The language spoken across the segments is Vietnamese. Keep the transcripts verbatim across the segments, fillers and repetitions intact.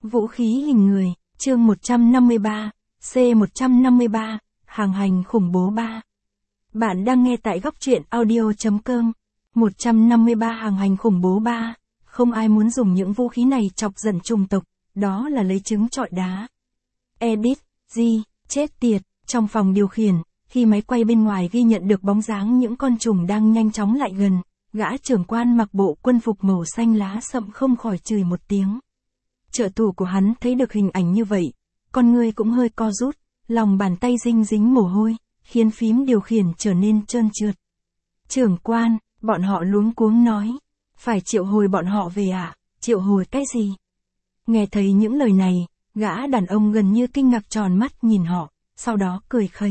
Vũ khí hình người, chương một trăm năm mươi ba, C một trăm năm mươi ba, Hàng hành khủng bố ba. Bạn đang nghe tại góc truyện audio.com. một trăm năm mươi ba Hàng hành khủng bố ba. Không ai muốn dùng những vũ khí này chọc giận chủng tộc, đó là lấy trứng trọi đá. Edit, G, chết tiệt, trong phòng điều khiển, khi máy quay bên ngoài ghi nhận được bóng dáng những con trùng đang nhanh chóng lại gần, gã trưởng quan mặc bộ quân phục màu xanh lá sậm không khỏi chửi một tiếng. Trợ thủ của hắn thấy được hình ảnh như vậy, con người cũng hơi co rút, lòng bàn tay dinh dính mồ hôi, khiến phím điều khiển trở nên trơn trượt. Trưởng quan, bọn họ luống cuống nói, phải triệu hồi bọn họ về à, triệu hồi cái gì? Nghe thấy những lời này, gã đàn ông gần như kinh ngạc tròn mắt nhìn họ, sau đó cười khẩy.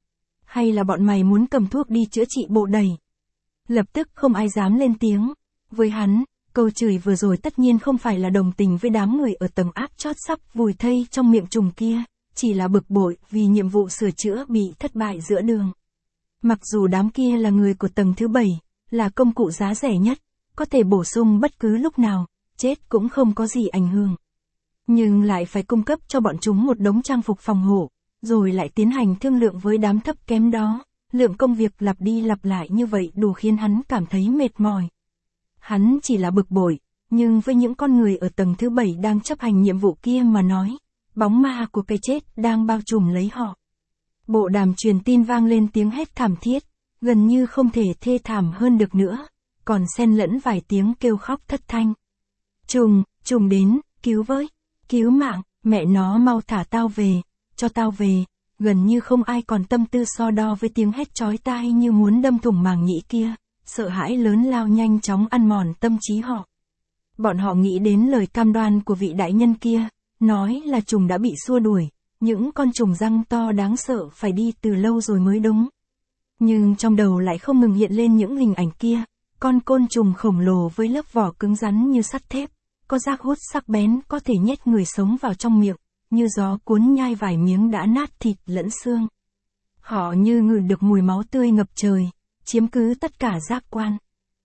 Hay là bọn mày muốn cầm thuốc đi chữa trị bộ đầy? Lập tức không ai dám lên tiếng. Với hắn, câu chửi vừa rồi tất nhiên không phải là đồng tình với đám người ở tầng áp chót sắp vùi thây trong miệng trùng kia, chỉ là bực bội vì nhiệm vụ sửa chữa bị thất bại giữa đường. Mặc dù đám kia là người của tầng thứ bảy, là công cụ giá rẻ nhất, có thể bổ sung bất cứ lúc nào, chết cũng không có gì ảnh hưởng. Nhưng lại phải cung cấp cho bọn chúng một đống trang phục phòng hộ, rồi lại tiến hành thương lượng với đám thấp kém đó. Lượng công việc lặp đi lặp lại như vậy đủ khiến hắn cảm thấy mệt mỏi. Hắn chỉ là bực bội, nhưng với những con người ở tầng thứ bảy đang chấp hành nhiệm vụ kia mà nói, bóng ma của cái chết đang bao trùm lấy họ. Bộ đàm truyền tin vang lên tiếng hét thảm thiết, gần như không thể thê thảm hơn được nữa, còn xen lẫn vài tiếng kêu khóc thất thanh. Trùng, trùng đến, cứu với, cứu mạng, mẹ nó mau thả tao về, cho tao về. Gần như không ai còn tâm tư so đo với tiếng hét chói tai như muốn đâm thủng màng nhĩ kia, sợ hãi lớn lao nhanh chóng ăn mòn tâm trí họ. Bọn họ nghĩ đến lời cam đoan của vị đại nhân kia, nói là trùng đã bị xua đuổi, những con trùng răng to đáng sợ phải đi từ lâu rồi mới đúng. Nhưng trong đầu lại không ngừng hiện lên những hình ảnh kia, con côn trùng khổng lồ với lớp vỏ cứng rắn như sắt thép, có rác hút sắc bén có thể nhét người sống vào trong miệng, như gió cuốn nhai vài miếng đã nát thịt lẫn xương. Họ như ngửi được mùi máu tươi ngập trời, chiếm cứ tất cả giác quan.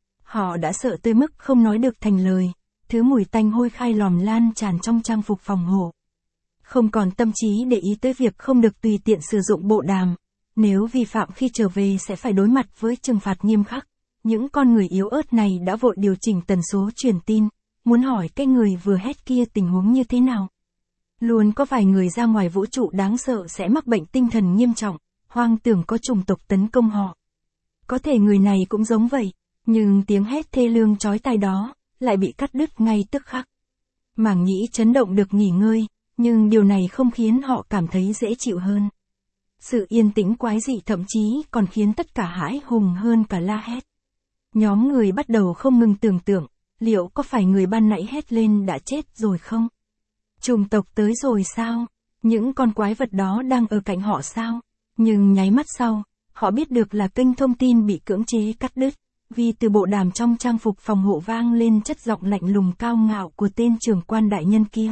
Họ đã sợ tới mức không nói được thành lời, thứ mùi tanh hôi khai lòm lan tràn trong trang phục phòng hộ. Không còn tâm trí để ý tới việc không được tùy tiện sử dụng bộ đàm, nếu vi phạm khi trở về sẽ phải đối mặt với trừng phạt nghiêm khắc. Những con người yếu ớt này đã vội điều chỉnh tần số truyền tin, muốn hỏi cái người vừa hét kia tình huống như thế nào. Luôn có vài người ra ngoài vũ trụ đáng sợ sẽ mắc bệnh tinh thần nghiêm trọng, hoang tưởng có chủng tộc tấn công họ. Có thể người này cũng giống vậy, nhưng tiếng hét thê lương chói tai đó, lại bị cắt đứt ngay tức khắc. Màng nhĩ chấn động được nghỉ ngơi, nhưng điều này không khiến họ cảm thấy dễ chịu hơn. Sự yên tĩnh quái dị thậm chí còn khiến tất cả hãi hùng hơn cả la hét. Nhóm người bắt đầu không ngừng tưởng tượng, liệu có phải người ban nãy hét lên đã chết rồi không? Chủng tộc tới rồi sao? Những con quái vật đó đang ở cạnh họ sao? Nhưng nháy mắt sau, họ biết được là kênh thông tin bị cưỡng chế cắt đứt, vì từ bộ đàm trong trang phục phòng hộ vang lên chất giọng lạnh lùng cao ngạo của tên trưởng quan đại nhân kia.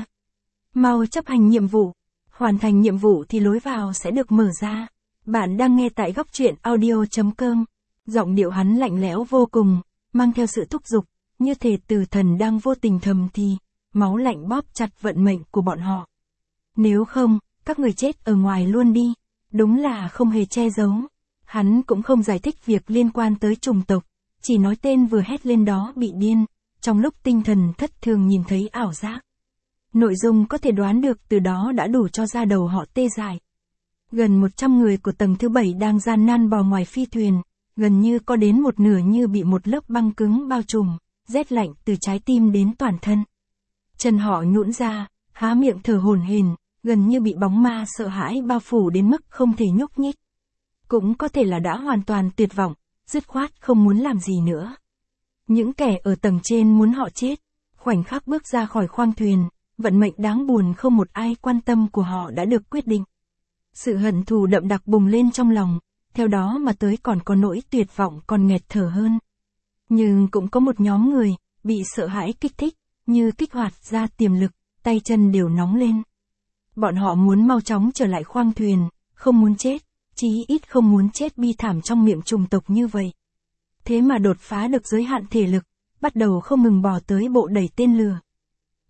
Mau chấp hành nhiệm vụ, hoàn thành nhiệm vụ thì lối vào sẽ được mở ra. Bạn đang nghe tại góc truyện audio.com. Giọng điệu hắn lạnh lẽo vô cùng, mang theo sự thúc giục, như thể từ thần đang vô tình thầm thì. Máu lạnh bóp chặt vận mệnh của bọn họ. Nếu không, các người chết ở ngoài luôn đi. Đúng là không hề che giấu. Hắn cũng không giải thích việc liên quan tới chủng tộc, chỉ nói tên vừa hét lên đó bị điên, trong lúc tinh thần thất thường nhìn thấy ảo giác. Nội dung có thể đoán được từ đó đã đủ cho da đầu họ tê dại. Gần một trăm người của tầng thứ bảy đang gian nan bò ngoài phi thuyền, gần như có đến một nửa như bị một lớp băng cứng bao trùm, rét lạnh từ trái tim đến toàn thân. Chân họ nhũn ra, há miệng thở hổn hển, gần như bị bóng ma sợ hãi bao phủ đến mức không thể nhúc nhích. Cũng có thể là đã hoàn toàn tuyệt vọng, dứt khoát không muốn làm gì nữa. Những kẻ ở tầng trên muốn họ chết, khoảnh khắc bước ra khỏi khoang thuyền, vận mệnh đáng buồn không một ai quan tâm của họ đã được quyết định. Sự hận thù đậm đặc bùng lên trong lòng, theo đó mà tới còn có nỗi tuyệt vọng còn nghẹt thở hơn. Nhưng cũng có một nhóm người, bị sợ hãi kích thích, như kích hoạt ra tiềm lực, tay chân đều nóng lên. Bọn họ muốn mau chóng trở lại khoang thuyền, không muốn chết, chí ít không muốn chết bi thảm trong miệng chủng tộc như vậy. Thế mà đột phá được giới hạn thể lực, bắt đầu không ngừng bò tới bộ đẩy tên lửa.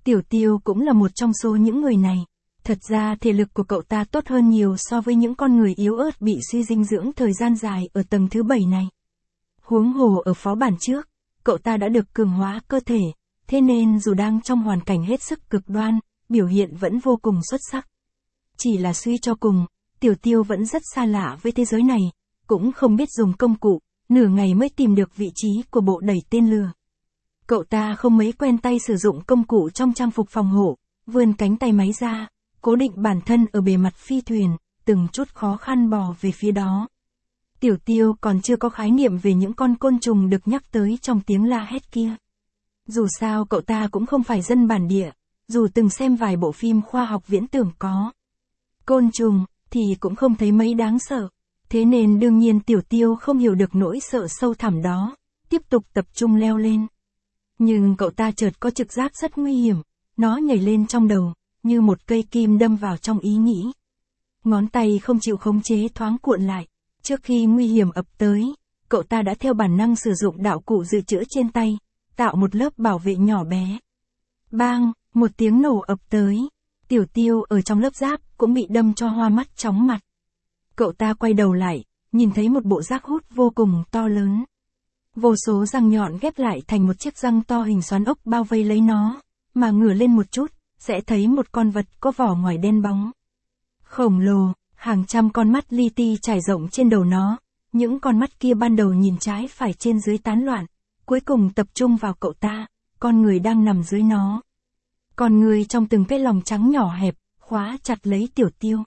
Tiểu Tiêu cũng là một trong số những người này. Thật ra thể lực của cậu ta tốt hơn nhiều so với những con người yếu ớt bị suy dinh dưỡng thời gian dài ở tầng thứ bảy này. Huống hồ ở phó bản trước, cậu ta đã được cường hóa cơ thể, thế nên dù đang trong hoàn cảnh hết sức cực đoan, biểu hiện vẫn vô cùng xuất sắc. Chỉ là suy cho cùng, Tiểu Tiêu vẫn rất xa lạ với thế giới này, cũng không biết dùng công cụ, nửa ngày mới tìm được vị trí của bộ đẩy tên lửa. Cậu ta không mấy quen tay sử dụng công cụ trong trang phục phòng hộ, vươn cánh tay máy ra, cố định bản thân ở bề mặt phi thuyền, từng chút khó khăn bò về phía đó. Tiểu Tiêu còn chưa có khái niệm về những con côn trùng được nhắc tới trong tiếng la hét kia. Dù sao cậu ta cũng không phải dân bản địa, dù từng xem vài bộ phim khoa học viễn tưởng có côn trùng, thì cũng không thấy mấy đáng sợ. Thế nên đương nhiên Tiểu Tiêu không hiểu được nỗi sợ sâu thẳm đó, tiếp tục tập trung leo lên. Nhưng cậu ta chợt có trực giác rất nguy hiểm, nó nhảy lên trong đầu, như một cây kim đâm vào trong ý nghĩ. Ngón tay không chịu khống chế thoáng cuộn lại, trước khi nguy hiểm ập tới, cậu ta đã theo bản năng sử dụng đạo cụ dự trữ trên tay, tạo một lớp bảo vệ nhỏ bé. Bang, một tiếng nổ ập tới, Tiểu Tiêu ở trong lớp giáp cũng bị đâm cho hoa mắt chóng mặt. Cậu ta quay đầu lại, nhìn thấy một bộ rác hút vô cùng to lớn. Vô số răng nhọn ghép lại thành một chiếc răng to hình xoắn ốc bao vây lấy nó, mà ngửa lên một chút, sẽ thấy một con vật có vỏ ngoài đen bóng. Khổng lồ, hàng trăm con mắt li ti trải rộng trên đầu nó, những con mắt kia ban đầu nhìn trái phải trên dưới tán loạn, cuối cùng tập trung vào cậu ta, con người đang nằm dưới nó. Con người trong từng cái lòng trắng nhỏ hẹp, khóa chặt lấy Tiểu Tiêu.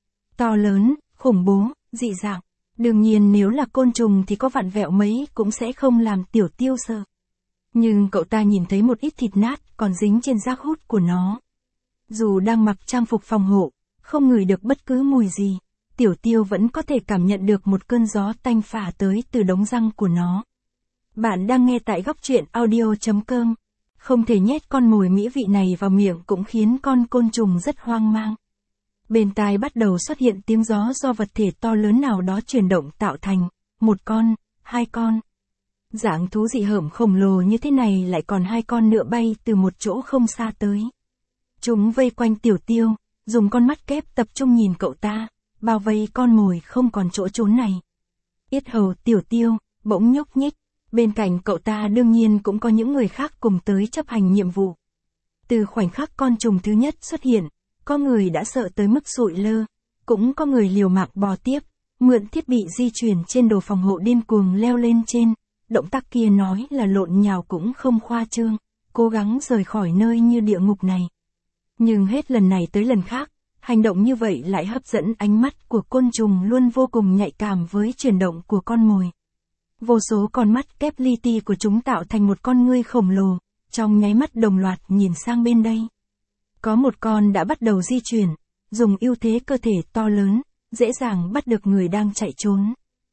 To lớn, khủng bố, dị dạng. Đương nhiên nếu là côn trùng thì có vặn vẹo mấy cũng sẽ không làm Tiểu Tiêu sợ. Nhưng cậu ta nhìn thấy một ít thịt nát còn dính trên rác hút của nó. Dù đang mặc trang phục phòng hộ, không ngửi được bất cứ mùi gì, Tiểu Tiêu vẫn có thể cảm nhận được một cơn gió tanh phả tới từ đống răng của nó. Bạn đang nghe tại góc truyện audio chấm com. Không thể nhét con mồi mỹ vị này vào miệng cũng khiến con côn trùng rất hoang mang. Bên tai bắt đầu xuất hiện tiếng gió do vật thể to lớn nào đó chuyển động tạo thành, một con, hai con. Dạng thú dị hợm khổng lồ như thế này lại còn hai con nữa bay từ một chỗ không xa tới. Chúng vây quanh Tiểu Tiêu, dùng con mắt kép tập trung nhìn cậu ta, bao vây con mồi không còn chỗ trốn này. Yết hầu Tiểu Tiêu, bỗng nhúc nhích, bên cạnh cậu ta đương nhiên cũng có những người khác cùng tới chấp hành nhiệm vụ. Từ khoảnh khắc con trùng thứ nhất xuất hiện, có người đã sợ tới mức sụi lơ, cũng có người liều mạng bò tiếp, mượn thiết bị di chuyển trên đồ phòng hộ điên cuồng leo lên trên, động tác kia nói là lộn nhào cũng không khoa trương, cố gắng rời khỏi nơi như địa ngục này. Nhưng hết lần này tới lần khác, hành động như vậy lại hấp dẫn ánh mắt của côn trùng luôn vô cùng nhạy cảm với chuyển động của con mồi. Vô số con mắt kép li ti của chúng tạo thành một con ngươi khổng lồ, trong nháy mắt đồng loạt nhìn sang bên đây. Có một con đã bắt đầu di chuyển, dùng ưu thế cơ thể to lớn, dễ dàng bắt được người đang chạy trốn.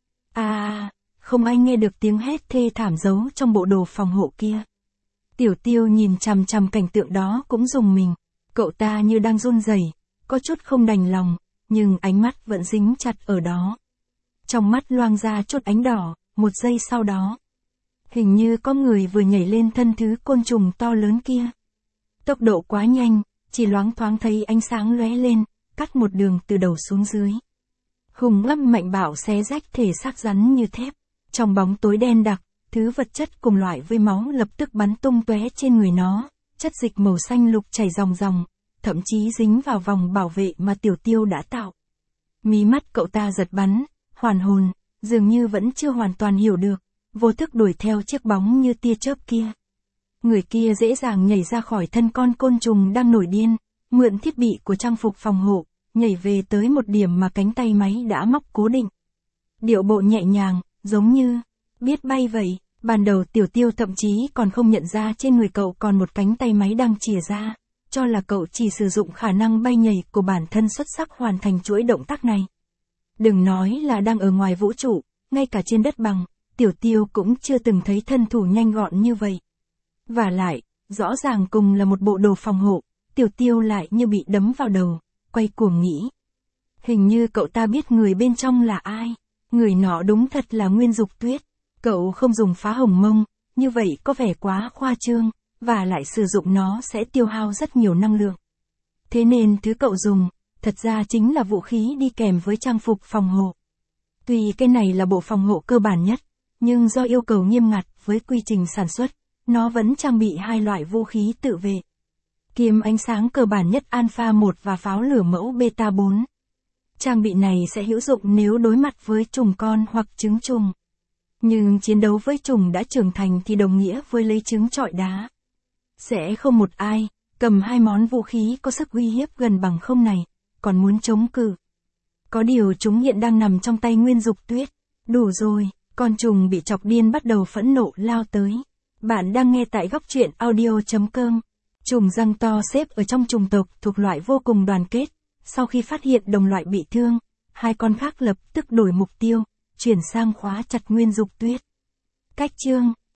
À, không ai nghe được tiếng hét thê thảm giấu trong bộ đồ phòng hộ kia. Tiểu Tiêu nhìn chằm chằm cảnh tượng đó cũng rùng mình, cậu ta như đang run rẩy, có chút không đành lòng, nhưng ánh mắt vẫn dính chặt ở đó. Trong mắt loang ra chút ánh đỏ, một giây sau đó. Hình như có người vừa nhảy lên thân thứ côn trùng to lớn kia. Tốc độ quá nhanh, chỉ loáng thoáng thấy ánh sáng lóe lên, cắt một đường từ đầu xuống dưới. Hùng ngâm mạnh bạo xé rách thể xác rắn như thép. Trong bóng tối đen đặc, thứ vật chất cùng loại với máu lập tức bắn tung tóe trên người nó, chất dịch màu xanh lục chảy ròng ròng, thậm chí dính vào vòng bảo vệ mà Tiểu Tiêu đã tạo. Mí mắt cậu ta giật bắn, hoàn hồn, dường như vẫn chưa hoàn toàn hiểu được, vô thức đuổi theo chiếc bóng như tia chớp kia. Người kia dễ dàng nhảy ra khỏi thân con côn trùng đang nổi điên, mượn thiết bị của trang phục phòng hộ, nhảy về tới một điểm mà cánh tay máy đã móc cố định. Điệu bộ nhẹ nhàng, giống như biết bay vậy. Ban đầu Tiểu Tiêu thậm chí còn không nhận ra trên người cậu còn một cánh tay máy đang chìa ra, cho là cậu chỉ sử dụng khả năng bay nhảy của bản thân xuất sắc hoàn thành chuỗi động tác này. Đừng nói là đang ở ngoài vũ trụ, ngay cả trên đất bằng, Tiểu Tiêu cũng chưa từng thấy thân thủ nhanh gọn như vậy. Và lại, rõ ràng cùng là một bộ đồ phòng hộ, Tiểu Tiêu lại như bị đấm vào đầu, quay cuồng nghĩ. Hình như cậu ta biết người bên trong là ai, người nọ đúng thật là Nguyên Dục Tuyết. Cậu không dùng phá hồng mông, như vậy có vẻ quá khoa trương, và lại sử dụng nó sẽ tiêu hao rất nhiều năng lượng. Thế nên thứ cậu dùng, thật ra chính là vũ khí đi kèm với trang phục phòng hộ. Tuy cái này là bộ phòng hộ cơ bản nhất, nhưng do yêu cầu nghiêm ngặt với quy trình sản xuất, nó vẫn trang bị hai loại vũ khí tự vệ. Kiếm ánh sáng cơ bản nhất Alpha một và pháo lửa mẫu Beta bốn. Trang bị này sẽ hữu dụng nếu đối mặt với trùng con hoặc trứng trùng. Nhưng chiến đấu với trùng đã trưởng thành thì đồng nghĩa với lấy trứng trọi đá. Sẽ không một ai cầm hai món vũ khí có sức uy hiếp gần bằng không này, còn muốn chống cự. Có điều chúng hiện đang nằm trong tay Nguyên Dục Tuyết. Đủ rồi, con trùng bị chọc điên bắt đầu phẫn nộ lao tới. Bạn đang nghe tại góc truyện audio chấm com. Trùng răng to xếp ở trong trùng tộc thuộc loại vô cùng đoàn kết. Sau khi phát hiện đồng loại bị thương, hai con khác lập tức đổi mục tiêu, chuyển sang khóa chặt Nguyên Dục Tuyết. Cách chương